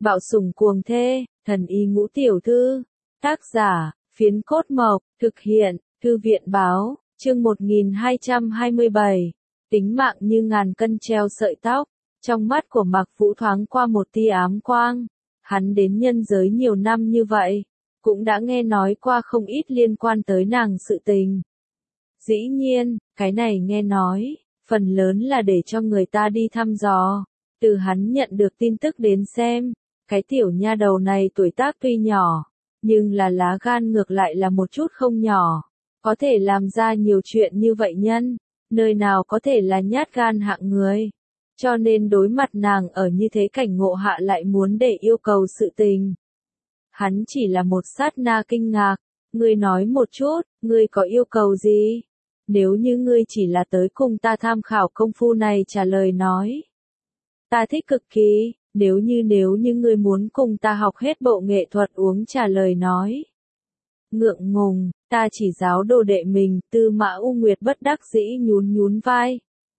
Bạo sủng cuồng thê, thần y ngũ tiểu thư. Tác giả, Phiến Cốt Mộc, thực hiện, Thư viện báo, chương 1227. Tính mạng như ngàn cân treo sợi tóc. Trong mắt của Mạc Vũ thoáng qua một tia ám quang. Hắn đến nhân giới nhiều năm như vậy, cũng đã nghe nói qua không ít liên quan tới nàng sự tình. Dĩ nhiên, cái này nghe nói, phần lớn là để cho người ta đi thăm dò. Từ hắn nhận được tin tức đến xem, cái tiểu nha đầu này tuổi tác tuy nhỏ, nhưng là lá gan ngược lại là một chút không nhỏ. Có thể làm ra nhiều chuyện như vậy nhân, nơi nào có thể là nhát gan hạng người. Cho nên đối mặt nàng ở như thế cảnh ngộ hạ lại muốn để yêu cầu sự tình. Hắn chỉ là một sát na kinh ngạc, ngươi nói một chút, ngươi có yêu cầu gì? Nếu như ngươi chỉ là tới cùng ta tham khảo công phu này trả lời nói. Ta thích cực kỳ, nếu như ngươi muốn cùng ta học hết bộ nghệ thuật uống trả lời nói. Ngượng ngùng, ta chỉ giáo đồ đệ mình, Tư Mã U Nguyệt bất đắc dĩ nhún vai.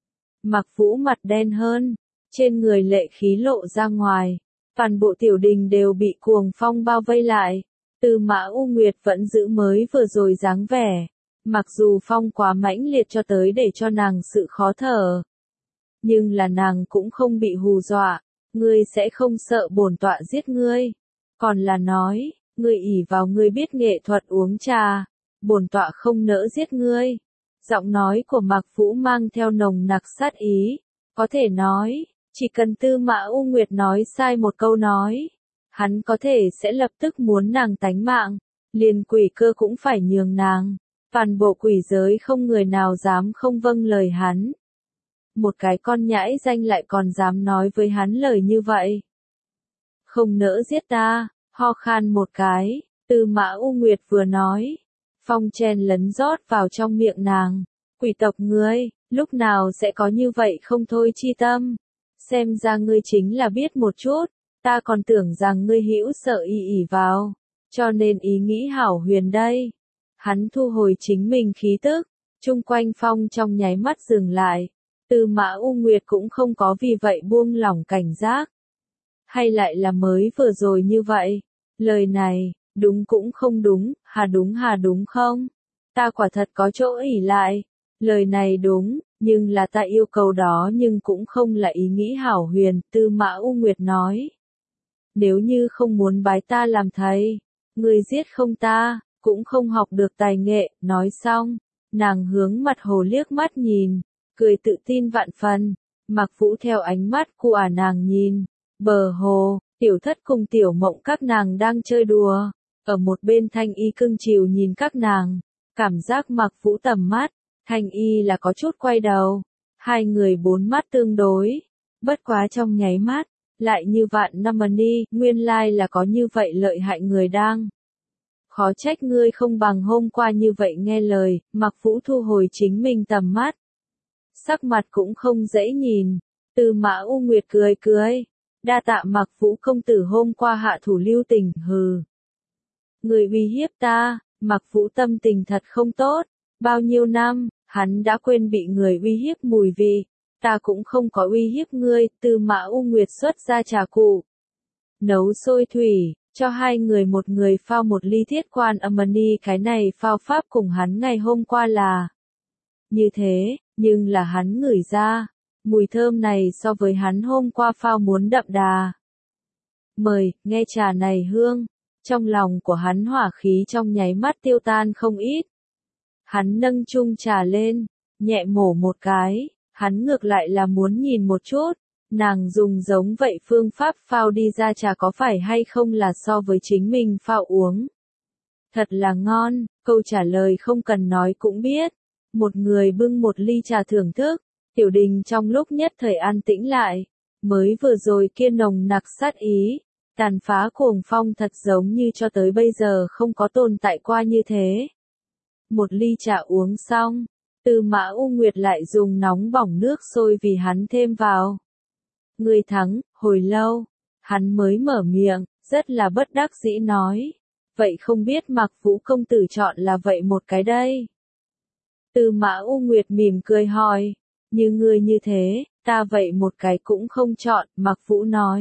Mạc Vũ mặt đen hơn, trên người lệ khí lộ ra ngoài, toàn bộ tiểu đình đều bị cuồng phong bao vây lại. Tư Mã U Nguyệt vẫn giữ mới vừa rồi dáng vẻ, mặc dù phong quá mãnh liệt cho tới để cho nàng sự khó thở. Nhưng là nàng cũng không bị hù dọa, ngươi sẽ không sợ bổn tọa giết ngươi. Còn là nói, ngươi ỷ vào ngươi biết nghệ thuật uống trà, bổn tọa không nỡ giết ngươi. Giọng nói của Mạc Vũ mang theo nồng nặc sát ý, có thể nói, chỉ cần Tư Mã U Nguyệt nói sai một câu nói, hắn có thể sẽ lập tức muốn nàng tánh mạng, liền quỷ cơ cũng phải nhường nàng, toàn bộ quỷ giới không người nào dám không vâng lời hắn. Một cái con nhãi danh lại còn dám nói với hắn lời như vậy. Không nỡ giết ta, ho khan một cái, Tư Mã U Nguyệt vừa nói. Phong chen lấn rót vào trong miệng nàng. Quỷ tộc ngươi, lúc nào sẽ có như vậy không thôi chi tâm. Xem ra ngươi chính là biết một chút, ta còn tưởng rằng ngươi hữu sợ ỷ vào. Cho nên ý nghĩ hảo huyền đây. Hắn thu hồi chính mình khí tức, chung quanh phong trong nháy mắt dừng lại. Tư Mã U Nguyệt cũng không có vì vậy buông lỏng cảnh giác. Hay lại là mới vừa rồi như vậy, lời này, đúng cũng không đúng, hà đúng không? Ta quả thật có chỗ ỷ lại, lời này đúng, nhưng là ta yêu cầu đó nhưng cũng không là ý nghĩ hảo huyền, Tư Mã U Nguyệt nói. Nếu như không muốn bái ta làm thầy, ngươi giết không ta, cũng không học được tài nghệ, nói xong, nàng hướng mặt hồ liếc mắt nhìn, cười tự tin vạn phần, Mạc Vũ theo ánh mắt của nàng nhìn, bờ hồ, Tiểu Thất cùng Tiểu Mộng các nàng đang chơi đùa, ở một bên Thanh Y cưng chiều nhìn các nàng, cảm giác Mạc Vũ tầm mắt, Thanh Y là có chút quay đầu, hai người bốn mắt tương đối, bất quá trong nháy mắt, lại như vạn năm đi, nguyên lai là có như vậy lợi hại người đang. Khó trách ngươi không bằng hôm qua như vậy nghe lời, Mạc Vũ thu hồi chính mình tầm mắt. Sắc mặt cũng không dễ nhìn, Tư Mã U Nguyệt cười. Đa tạ Mạc Vũ công tử hôm qua hạ thủ lưu tình, hừ. Người uy hiếp ta, Mạc Vũ tâm tình thật không tốt, bao nhiêu năm, hắn đã quên bị người uy hiếp mùi vị, ta cũng không có uy hiếp ngươi, Tư Mã U Nguyệt xuất ra trà cụ. Nấu sôi thủy, cho hai người một người phao một ly thiết quan amani, cái này phao pháp cùng hắn ngày hôm qua là như thế, nhưng là hắn ngửi ra. Mùi thơm này so với hắn hôm qua phao muốn đậm đà. Mời, nghe trà này hương. Trong lòng của hắn hỏa khí trong nháy mắt tiêu tan không ít. Hắn nâng chung trà lên, nhẹ mổ một cái, hắn ngược lại là muốn nhìn một chút, nàng dùng giống vậy phương pháp phao đi ra trà có phải hay không là so với chính mình phao uống. Thật là ngon, câu trả lời không cần nói cũng biết. Một người bưng một ly trà thưởng thức. Tiểu đình trong lúc nhất thời an tĩnh lại, mới vừa rồi kia nồng nặc sát ý, tàn phá cuồng phong thật giống như cho tới bây giờ không có tồn tại qua như thế. Một ly trà uống xong, Tư Mã U Nguyệt lại dùng nóng bỏng nước sôi vì hắn thêm vào. Người thắng, hồi lâu, hắn mới mở miệng, rất là bất đắc dĩ nói. Vậy không biết Mạc Vũ công tử chọn là vậy một cái đây? Tư Mã U Nguyệt mỉm cười hỏi. Như ngươi như thế, ta vậy một cái cũng không chọn, Mạc Vũ nói.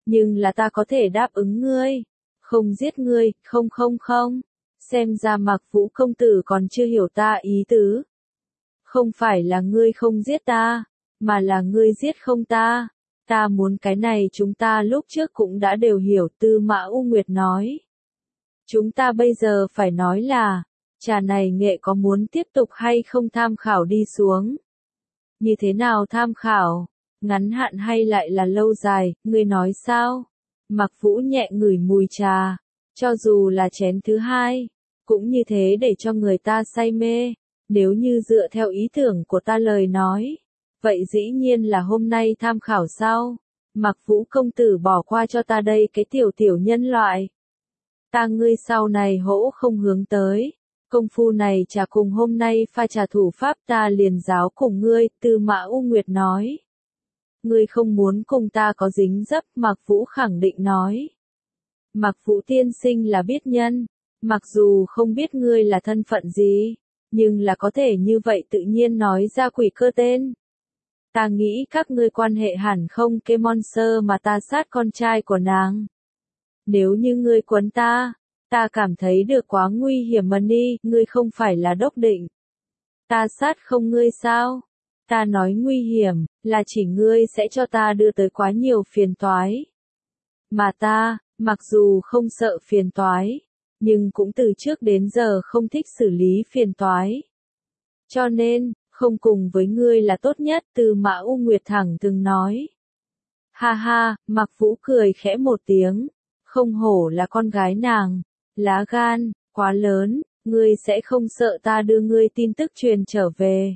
Nhưng là ta có thể đáp ứng ngươi. Không giết ngươi, không. Xem ra Mạc Vũ công tử còn chưa hiểu ta ý tứ. Không phải là ngươi không giết ta, mà là ngươi giết không ta. Ta muốn cái này chúng ta lúc trước cũng đã đều hiểu, Tư Mã U Nguyệt nói. Chúng ta bây giờ phải nói là, trà này nghệ có muốn tiếp tục hay không tham khảo đi xuống? Như thế nào tham khảo? Ngắn hạn hay lại là lâu dài, ngươi nói sao? Mạc Vũ nhẹ ngửi mùi trà, cho dù là chén thứ hai, cũng như thế để cho người ta say mê. Nếu như dựa theo ý tưởng của ta lời nói, vậy dĩ nhiên là hôm nay tham khảo sao? Mạc Vũ công tử bỏ qua cho ta đây cái tiểu nhân loại. Ta ngươi sau này hỗ không hướng tới. Công phu này chả cùng hôm nay pha trà thủ pháp ta liền giáo cùng ngươi, Tư Mã U Nguyệt nói. Ngươi không muốn cùng ta có dính dấp, Mạc Vũ khẳng định nói. Mạc Vũ tiên sinh là biết nhân, mặc dù không biết ngươi là thân phận gì, nhưng là có thể như vậy tự nhiên nói ra quỷ cơ tên. Ta nghĩ các ngươi quan hệ hẳn không kê monster mà ta sát con trai của nàng. Nếu như ngươi quấn ta cảm thấy được quá nguy hiểm mà đi, ngươi không phải là đốc định. Ta sát không ngươi sao? Ta nói nguy hiểm, là chỉ ngươi sẽ cho ta đưa tới quá nhiều phiền toái. Mà ta, mặc dù không sợ phiền toái, nhưng cũng từ trước đến giờ không thích xử lý phiền toái. Cho nên, không cùng với ngươi là tốt nhất, Tư Mã U Nguyệt thẳng từng nói. Ha ha, Mạc Vũ cười khẽ một tiếng, không hổ là con gái nàng, lá gan, quá lớn, ngươi sẽ không sợ ta đưa ngươi tin tức truyền trở về.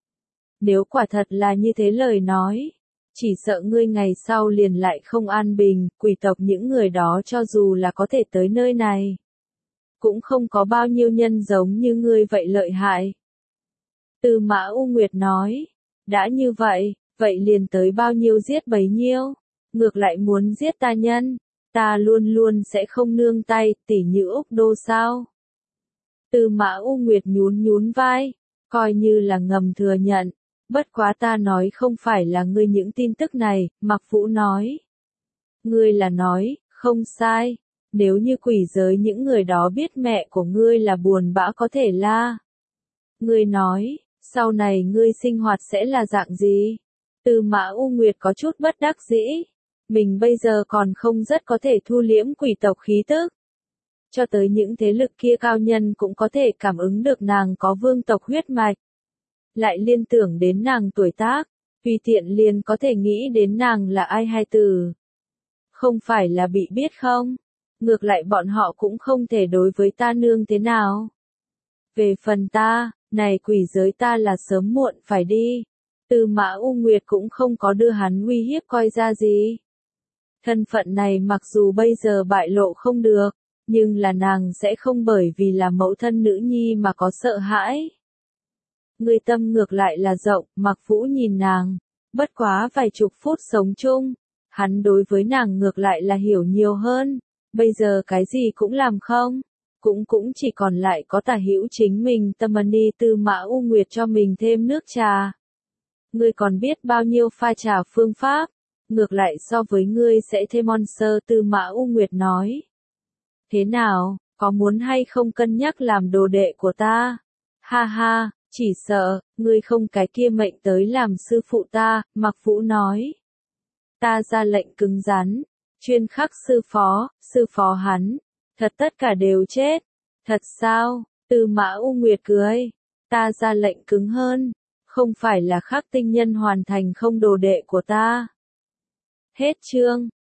Nếu quả thật là như thế lời nói, chỉ sợ ngươi ngày sau liền lại không an bình, quỷ tộc những người đó cho dù là có thể tới nơi này. Cũng không có bao nhiêu nhân giống như ngươi vậy lợi hại. Tư Mã U Nguyệt nói, đã như vậy, vậy liền tới bao nhiêu giết bấy nhiêu, ngược lại muốn giết ta nhân, ta luôn luôn sẽ không nương tay, tỉ như Úc Đô sao. Tư Mã U Nguyệt nhún vai, coi như là ngầm thừa nhận, bất quá ta nói không phải là ngươi những tin tức này, Mạc Vũ nói. Ngươi là nói, không sai, nếu như quỷ giới những người đó biết mẹ của ngươi là buồn bã có thể la. Ngươi nói, sau này ngươi sinh hoạt sẽ là dạng gì? Tư Mã U Nguyệt có chút bất đắc dĩ. Mình bây giờ còn không rất có thể thu liễm quỷ tộc khí tức. Cho tới những thế lực kia cao nhân cũng có thể cảm ứng được nàng có vương tộc huyết mạch. Lại liên tưởng đến nàng tuổi tác, tùy tiện liền có thể nghĩ đến nàng là ai hai từ. Không phải là bị biết không? Ngược lại bọn họ cũng không thể đối với ta nương thế nào. Về phần ta, này quỷ giới ta là sớm muộn phải đi. Tư Mã U Nguyệt cũng không có đưa hắn uy hiếp coi ra gì. Thân phận này mặc dù bây giờ bại lộ không được, nhưng là nàng sẽ không bởi vì là mẫu thân nữ nhi mà có sợ hãi. Người tâm ngược lại là rộng, Mạc Vũ nhìn nàng, bất quá vài chục phút sống chung, hắn đối với nàng ngược lại là hiểu nhiều hơn, bây giờ cái gì cũng làm không, cũng chỉ còn lại có Tả Hữu chính mình Tamani. Tư Mã U Nguyệt cho mình thêm nước trà. Ngươi còn biết bao nhiêu pha trà phương pháp, ngược lại so với ngươi sẽ thêm monster, Tư Mã U Nguyệt nói. Thế nào, có muốn hay không cân nhắc làm đồ đệ của ta? Ha ha, chỉ sợ, ngươi không cái kia mệnh tới làm sư phụ ta, Mạc Vũ nói. Ta ra lệnh cứng rắn, chuyên khắc sư phó hắn, thật tất cả đều chết. Thật sao? Tư Mã U Nguyệt cười. Ta ra lệnh cứng hơn, không phải là khắc tinh nhân hoàn thành không đồ đệ của ta. Hết chương.